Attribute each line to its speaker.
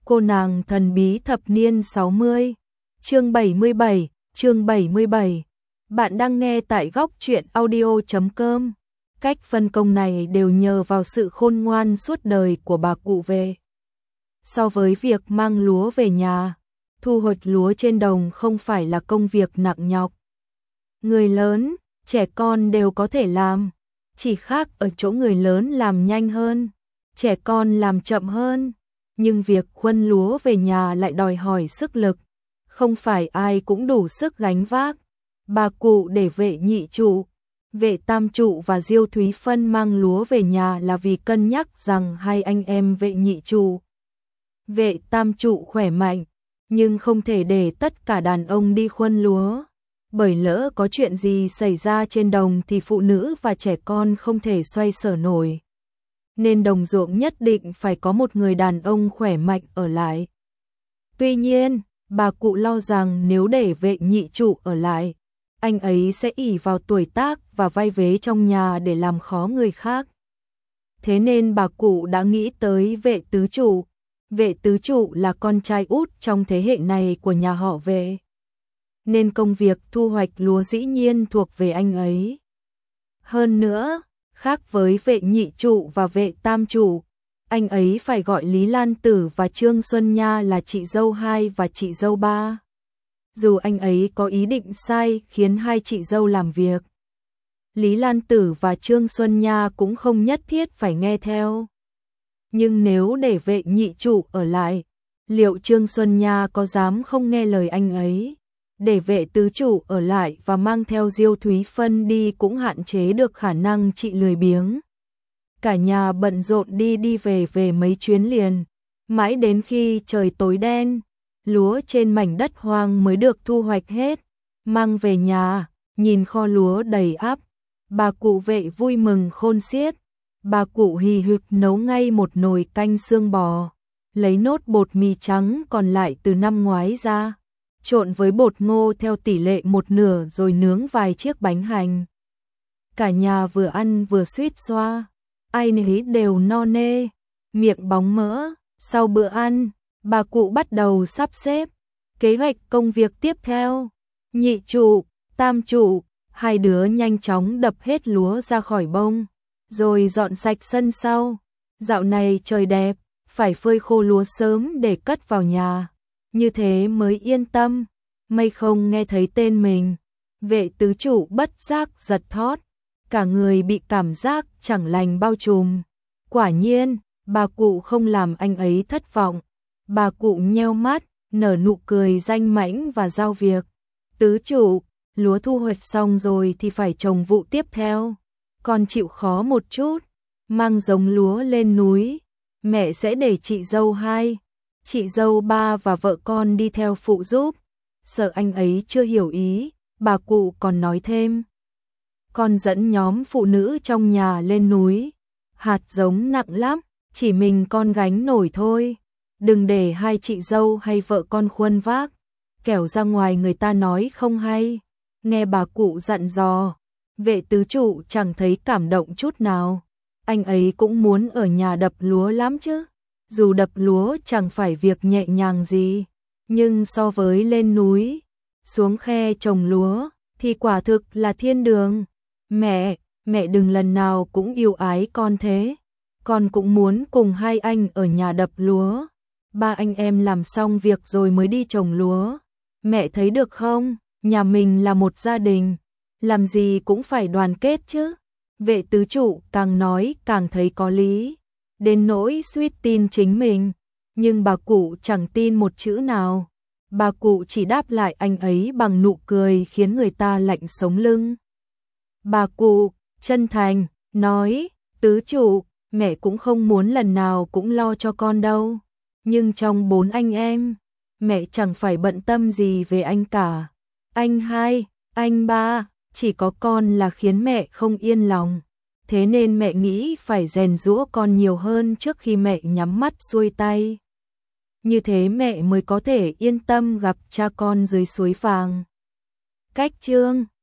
Speaker 1: Cô nàng thần bí thập niên 60. Chương 77, chương 77. Bạn đang nghe tại góc truyện audio.com. Cách phân công này đều nhờ vào sự khôn ngoan suốt đời của bà cụ về. So với việc mang lúa về nhà, thu hoạch lúa trên đồng không phải là công việc nặng nhọc. Người lớn, trẻ con đều có thể làm, chỉ khác ở chỗ người lớn làm nhanh hơn, trẻ con làm chậm hơn. Nhưng việc khuân lúa về nhà lại đòi hỏi sức lực, không phải ai cũng đủ sức gánh vác. Bà cụ để Vệ Nhị Trụ, Vệ Tam Trụ và Diêu Thúy Phân mang lúa về nhà là vì cân nhắc rằng hai anh em Vệ Nhị Trụ, Vệ Tam Trụ khỏe mạnh, nhưng không thể để tất cả đàn ông đi khuân lúa, bởi lỡ có chuyện gì xảy ra trên đồng thì phụ nữ và trẻ con không thể xoay sở nổi. Nên đồng ruộng nhất định phải có một người đàn ông khỏe mạnh ở lại. Tuy nhiên, bà cụ lo rằng nếu để Vệ Nhị Trụ ở lại, anh ấy sẽ ỷ vào tuổi tác và vai vế trong nhà để làm khó người khác. Thế nên bà cụ đã nghĩ tới Vệ Tứ Trụ. Vệ Tứ Trụ là con trai út trong thế hệ này của nhà họ Vệ, nên công việc thu hoạch lúa dĩ nhiên thuộc về anh ấy. Hơn nữa, khác với Vệ Nhị Trụ và Vệ Tam Trụ, anh ấy phải gọi Lý Lan Tử và Trương Xuân Nha là chị dâu 2 và chị dâu 3. Dù anh ấy có ý định sai khiến hai chị dâu làm việc, Lý Lan Tử và Trương Xuân Nha cũng không nhất thiết phải nghe theo. Nhưng nếu để Vệ Nhị Trụ ở lại, liệu Trương Xuân Nha có dám không nghe lời anh ấy? Để Vệ Tứ Trụ ở lại và mang theo Diêu Thúy Phân đi cũng hạn chế được khả năng chị lười biếng. Cả nhà bận rộn đi về mấy chuyến liền, mãi đến khi trời tối đen, lúa trên mảnh đất hoang mới được thu hoạch hết, mang về nhà, nhìn kho lúa đầy ắp, bà cụ Vệ vui mừng khôn xiết. Bà cụ hì hục nấu ngay một nồi canh xương bò, lấy nốt bột mì trắng còn lại từ năm ngoái ra, trộn với bột ngô theo tỷ lệ 1/2 rồi nướng vài chiếc bánh hành. Cả nhà vừa ăn vừa suýt xoa, ai nấy đều no nê, miệng bóng mỡ. Sau bữa ăn, bà cụ bắt đầu sắp xếp kế hoạch công việc tiếp theo. Nhị Trụ, Tam Trụ, hai đứa nhanh chóng đập hết lúa ra khỏi bông, rồi dọn sạch sân sau. Dạo này trời đẹp, phải phơi khô lúa sớm để cất vào nhà, như thế mới yên tâm. May không nghe thấy tên mình, Vệ Tứ Trụ bất giác giật thót, cả người bị cảm giác chẳng lành bao trùm. Quả nhiên, bà cụ không làm anh ấy thất vọng. Bà cụ nheo mắt, nở nụ cười danh mãnh và giao việc. Tứ Trụ, lúa thu hoạch xong rồi thì phải trồng vụ tiếp theo. Con chịu khó một chút, mang giống lúa lên núi, mẹ sẽ để chị dâu 2, chị dâu 3 và vợ con đi theo phụ giúp. Sợ anh ấy chưa hiểu ý, bà cụ còn nói thêm. Con dẫn nhóm phụ nữ trong nhà lên núi, hạt giống nặng lắm, chỉ mình con gánh nổi thôi. Đừng để hai chị dâu hay vợ con khuân vác, kẻo ra ngoài người ta nói không hay. Nghe bà cụ dặn dò, Vệ Tứ Trụ chẳng thấy cảm động chút nào. Anh ấy cũng muốn ở nhà đập lúa lắm chứ. Dù đập lúa chẳng phải việc nhẹ nhàng gì, nhưng so với lên núi, xuống khe trồng lúa, thì quả thực là thiên đường. Mẹ đừng lần nào cũng yêu ái con thế. Con cũng muốn cùng hai anh ở nhà đập lúa. Ba anh em làm xong việc rồi mới đi trồng lúa. Mẹ thấy được không? Nhà mình là một gia đình, làm gì cũng phải đoàn kết chứ. Vệ Tứ Trụ càng nói càng thấy có lý, đến nỗi suýt tin chính mình. Nhưng bà cụ chẳng tin một chữ nào. Bà cụ chỉ đáp lại anh ấy bằng nụ cười khiến người ta lạnh sống lưng. Bà cụ chân thành nói, Tứ Trụ, mẹ cũng không muốn lần nào cũng lo cho con đâu. Nhưng trong 4 anh em, mẹ chẳng phải bận tâm gì về anh cả. Anh 2, anh 3, chỉ có con là khiến mẹ không yên lòng. Thế nên mẹ nghĩ phải rèn giũa con nhiều hơn trước khi mẹ nhắm mắt xuôi tay. Như thế mẹ mới có thể yên tâm gặp cha con dưới suối vàng. Cách chương